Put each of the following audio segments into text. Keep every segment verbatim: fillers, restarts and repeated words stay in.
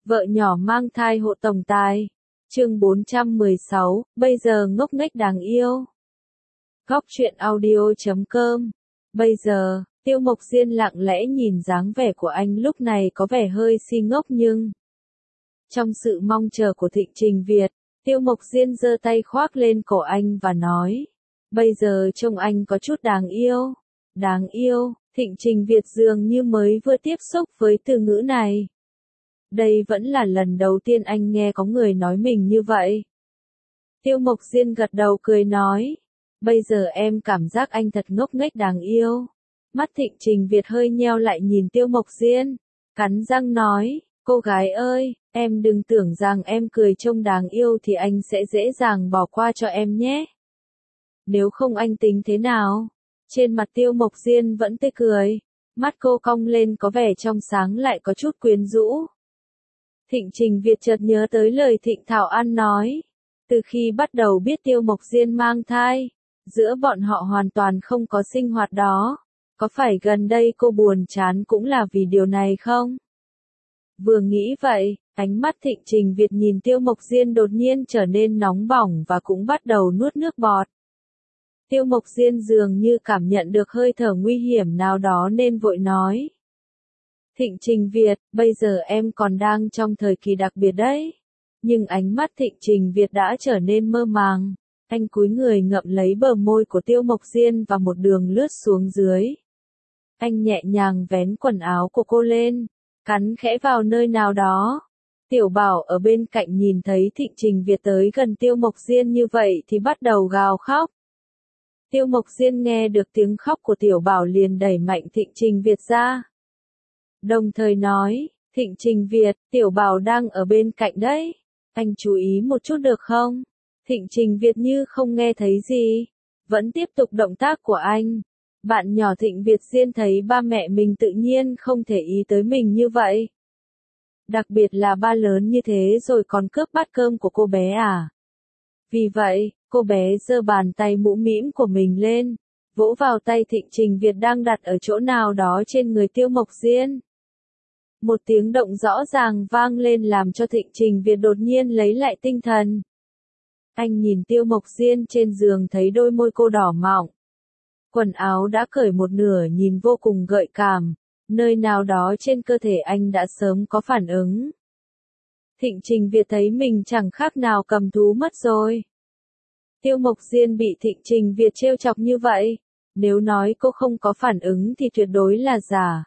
Vợ nhỏ mang thai hộ tổng tài. Chương bốn trăm mười sáu, bây giờ ngốc nghếch đáng yêu. Góc truyện audio chấm com. Bây giờ, Tiêu Mộc Diên lặng lẽ nhìn dáng vẻ của anh lúc này có vẻ hơi si ngốc nhưng trong sự mong chờ của Thịnh Trình Việt, Tiêu Mộc Diên giơ tay khoác lên cổ anh và nói, bây giờ trông anh có chút đáng yêu. Đáng yêu, Thịnh Trình Việt dường như mới vừa tiếp xúc với từ ngữ này. Đây vẫn là lần đầu tiên anh nghe có người nói mình như vậy. Tiêu Mộc Diên gật đầu cười nói, bây giờ em cảm giác anh thật ngốc nghếch đáng yêu. Mắt Thịnh Trình Việt hơi nheo lại nhìn Tiêu Mộc Diên, cắn răng nói, cô gái ơi, em đừng tưởng rằng em cười trông đáng yêu thì anh sẽ dễ dàng bỏ qua cho em nhé. Nếu không anh tính thế nào? Trên mặt Tiêu Mộc Diên vẫn tươi cười, mắt cô cong lên có vẻ trong sáng lại có chút quyến rũ. Thịnh Trình Việt chợt nhớ tới lời Thịnh Thảo An nói, từ khi bắt đầu biết Tiêu Mộc Diên mang thai, giữa bọn họ hoàn toàn không có sinh hoạt đó, có phải gần đây cô buồn chán cũng là vì điều này không? Vừa nghĩ vậy, ánh mắt Thịnh Trình Việt nhìn Tiêu Mộc Diên đột nhiên trở nên nóng bỏng và cũng bắt đầu nuốt nước bọt. Tiêu Mộc Diên dường như cảm nhận được hơi thở nguy hiểm nào đó nên vội nói. Thịnh Trình Việt, bây giờ em còn đang trong thời kỳ đặc biệt đấy. Nhưng ánh mắt Thịnh Trình Việt đã trở nên mơ màng. Anh cúi người ngậm lấy bờ môi của Tiêu Mộc Diên và một đường lướt xuống dưới. Anh nhẹ nhàng vén quần áo của cô lên, cắn khẽ vào nơi nào đó. Tiểu Bảo ở bên cạnh nhìn thấy Thịnh Trình Việt tới gần Tiêu Mộc Diên như vậy thì bắt đầu gào khóc. Tiêu Mộc Diên nghe được tiếng khóc của Tiểu Bảo liền đẩy mạnh Thịnh Trình Việt ra. Đồng thời nói, Thịnh Trình Việt, Tiểu Bảo đang ở bên cạnh đấy. Anh chú ý một chút được không? Thịnh Trình Việt như không nghe thấy gì. Vẫn tiếp tục động tác của anh. Bạn nhỏ Thịnh Việt Diên thấy ba mẹ mình tự nhiên không thể ý tới mình như vậy. Đặc biệt là ba lớn như thế rồi còn cướp bát cơm của cô bé à. Vì vậy, cô bé giơ bàn tay mũ mĩm của mình lên, vỗ vào tay Thịnh Trình Việt đang đặt ở chỗ nào đó trên người Tiêu Mộc Diên. Một tiếng động rõ ràng vang lên làm cho Thịnh Trình Việt đột nhiên lấy lại tinh thần. Anh nhìn Tiêu Mộc Diên trên giường thấy đôi môi cô đỏ mọng. Quần áo đã cởi một nửa nhìn vô cùng gợi cảm, nơi nào đó trên cơ thể anh đã sớm có phản ứng. Thịnh Trình Việt thấy mình chẳng khác nào cầm thú mất rồi. Tiêu Mộc Diên bị Thịnh Trình Việt trêu chọc như vậy, nếu nói cô không có phản ứng thì tuyệt đối là giả.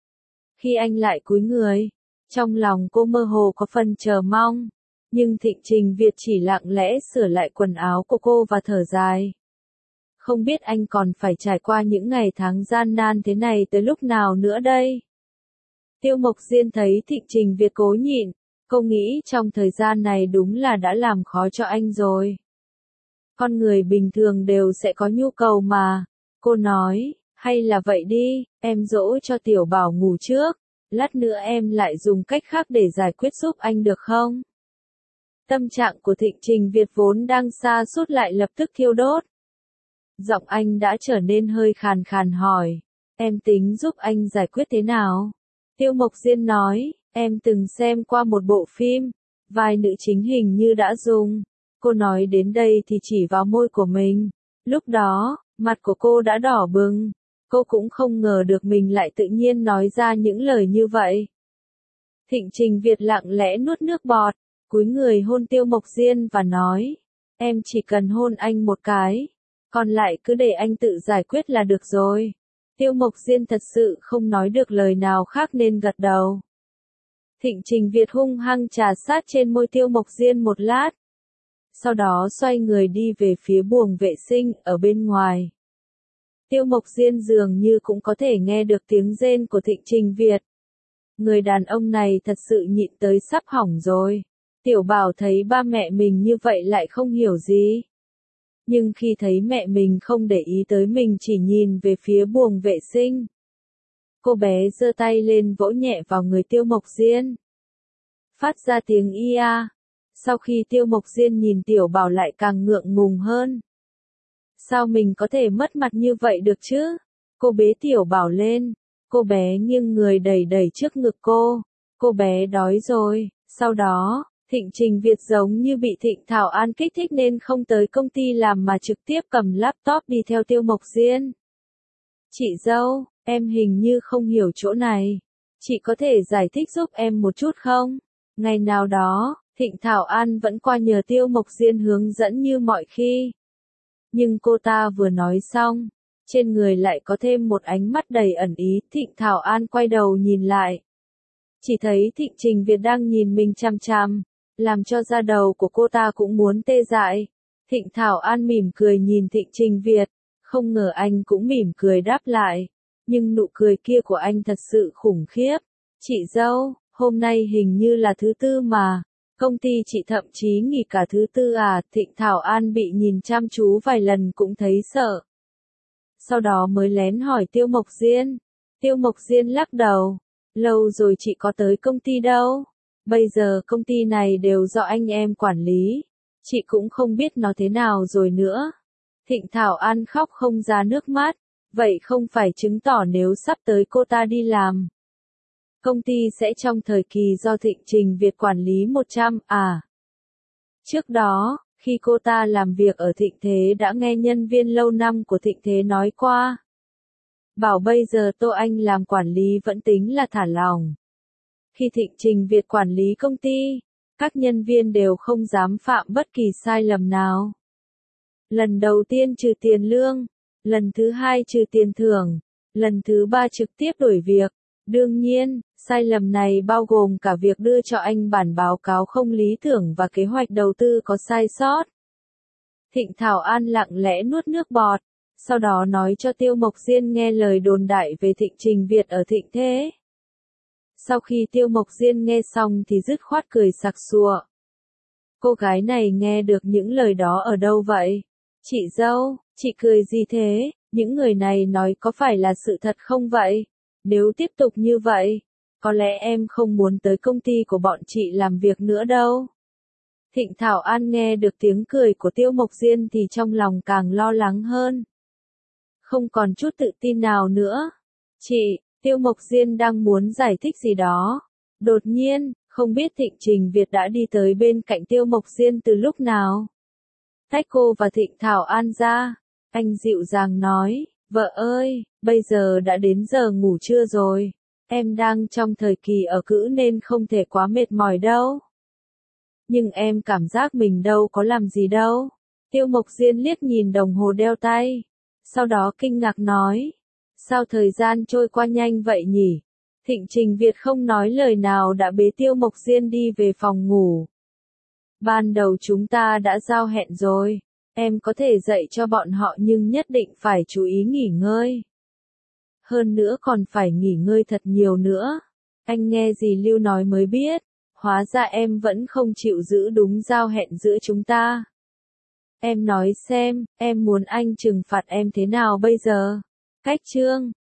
Khi anh lại cúi người, trong lòng cô mơ hồ có phần chờ mong, nhưng Thịnh Trình Việt chỉ lặng lẽ sửa lại quần áo của cô và thở dài. Không biết anh còn phải trải qua những ngày tháng gian nan thế này tới lúc nào nữa đây? Tiêu Mộc Diên thấy Thịnh Trình Việt cố nhịn, cô nghĩ trong thời gian này đúng là đã làm khó cho anh rồi. Con người bình thường đều sẽ có nhu cầu mà. Cô nói, hay là vậy đi, em dỗ cho Tiểu Bảo ngủ trước, lát nữa em lại dùng cách khác để giải quyết giúp anh được không? Tâm trạng của Thịnh Trình Việt vốn đang sa sút lại lập tức thiêu đốt. Giọng anh đã trở nên hơi khàn khàn hỏi, em tính giúp anh giải quyết thế nào? Tiêu Mộc Diên nói, em từng xem qua một bộ phim, vai nữ chính hình như đã dùng. Cô nói đến đây thì chỉ vào môi của mình. Lúc đó, mặt của cô đã đỏ bừng. Cô cũng không ngờ được mình lại tự nhiên nói ra những lời như vậy. Thịnh Trình Việt lặng lẽ nuốt nước bọt, cúi người hôn Tiêu Mộc Diên và nói, em chỉ cần hôn anh một cái, còn lại cứ để anh tự giải quyết là được rồi. Tiêu Mộc Diên thật sự không nói được lời nào khác nên gật đầu. Thịnh Trình Việt hung hăng trà sát trên môi Tiêu Mộc Diên một lát. Sau đó xoay người đi về phía buồng vệ sinh ở bên ngoài. Tiêu Mộc Diên dường như cũng có thể nghe được tiếng rên của Thịnh Trình Việt. Người đàn ông này thật sự nhịn tới sắp hỏng rồi. Tiểu Bảo thấy ba mẹ mình như vậy lại không hiểu gì. Nhưng khi thấy mẹ mình không để ý tới mình chỉ nhìn về phía buồng vệ sinh. Cô bé giơ tay lên vỗ nhẹ vào người Tiêu Mộc Diên. Phát ra tiếng ia. Sau khi Tiêu Mộc Diên nhìn Tiểu Bảo lại càng ngượng ngùng hơn. Sao mình có thể mất mặt như vậy được chứ? Cô bế Tiểu Bảo lên. Cô bé nghiêng người đẩy đẩy trước ngực cô. Cô bé đói rồi, Sau đó, Thịnh Trình Việt giống như bị Thịnh Thảo An kích thích nên không tới công ty làm mà trực tiếp cầm laptop đi theo Tiêu Mộc Diên. Chị dâu, em hình như không hiểu chỗ này. Chị có thể giải thích giúp em một chút không? Ngày nào đó, Thịnh Thảo An vẫn qua nhờ Tiêu Mộc Diên hướng dẫn như mọi khi. Nhưng cô ta vừa nói xong, trên người lại có thêm một ánh mắt đầy ẩn ý. Thịnh Thảo An quay đầu nhìn lại. Chỉ thấy Thịnh Trình Việt đang nhìn mình chằm chằm, làm cho da đầu của cô ta cũng muốn tê dại. Thịnh Thảo An mỉm cười nhìn Thịnh Trình Việt, không ngờ anh cũng mỉm cười đáp lại. Nhưng nụ cười kia của anh thật sự khủng khiếp. Chị dâu, hôm nay hình như là thứ tư mà. Công ty chị thậm chí nghỉ cả thứ tư à? Thịnh Thảo An bị nhìn chăm chú vài lần cũng thấy sợ. Sau đó mới lén hỏi Tiêu Mộc Diên. Tiêu Mộc Diên lắc đầu. Lâu rồi chị có tới công ty đâu. Bây giờ công ty này đều do anh em quản lý. Chị cũng không biết nó thế nào rồi nữa. Thịnh Thảo An khóc không ra nước mắt. Vậy không phải chứng tỏ nếu sắp tới cô ta đi làm, công ty sẽ trong thời kỳ do Thịnh Trình Việt quản lý một trăm à. Trước đó, khi cô ta làm việc ở Thịnh Thế đã nghe nhân viên lâu năm của Thịnh Thế nói qua. Bảo bây giờ Tô Anh làm quản lý vẫn tính là thả lỏng. Khi Thịnh Trình Việt quản lý công ty, các nhân viên đều không dám phạm bất kỳ sai lầm nào. Lần đầu tiên trừ tiền lương, lần thứ hai trừ tiền thưởng, lần thứ ba trực tiếp đổi việc. Đương nhiên, sai lầm này bao gồm cả việc đưa cho anh bản báo cáo không lý tưởng và kế hoạch đầu tư có sai sót. Thịnh Thảo An lặng lẽ nuốt nước bọt, sau đó nói cho Tiêu Mộc Diên nghe lời đồn đại về Thịnh Trình Việt ở Thịnh Thế. Sau khi Tiêu Mộc Diên nghe xong thì dứt khoát cười sặc sụa. Cô gái này nghe được những lời đó ở đâu vậy? Chị dâu, chị cười gì thế? Những người này nói có phải là sự thật không vậy? Nếu tiếp tục như vậy, có lẽ em không muốn tới công ty của bọn chị làm việc nữa đâu. Thịnh Thảo An nghe được tiếng cười của Tiêu Mộc Diên thì trong lòng càng lo lắng hơn. Không còn chút tự tin nào nữa. Chị, Tiêu Mộc Diên đang muốn giải thích gì đó. Đột nhiên, không biết Thịnh Trình Việt đã đi tới bên cạnh Tiêu Mộc Diên từ lúc nào. Tách cô và Thịnh Thảo An ra, anh dịu dàng nói, vợ ơi, bây giờ đã đến giờ ngủ trưa rồi. Em đang trong thời kỳ ở cữ nên không thể quá mệt mỏi đâu. Nhưng em cảm giác mình đâu có làm gì đâu. Tiêu Mộc Diên liếc nhìn đồng hồ đeo tay. Sau đó kinh ngạc nói. Sao thời gian trôi qua nhanh vậy nhỉ? Thịnh Trình Việt không nói lời nào đã bế Tiêu Mộc Diên đi về phòng ngủ. Ban đầu chúng ta đã giao hẹn rồi. Em có thể dạy cho bọn họ nhưng nhất định phải chú ý nghỉ ngơi. Hơn nữa còn phải nghỉ ngơi thật nhiều nữa. Anh nghe gì Lưu nói mới biết. Hóa ra em vẫn không chịu giữ đúng giao hẹn giữa chúng ta. Em nói xem, em muốn anh trừng phạt em thế nào bây giờ? Cách chương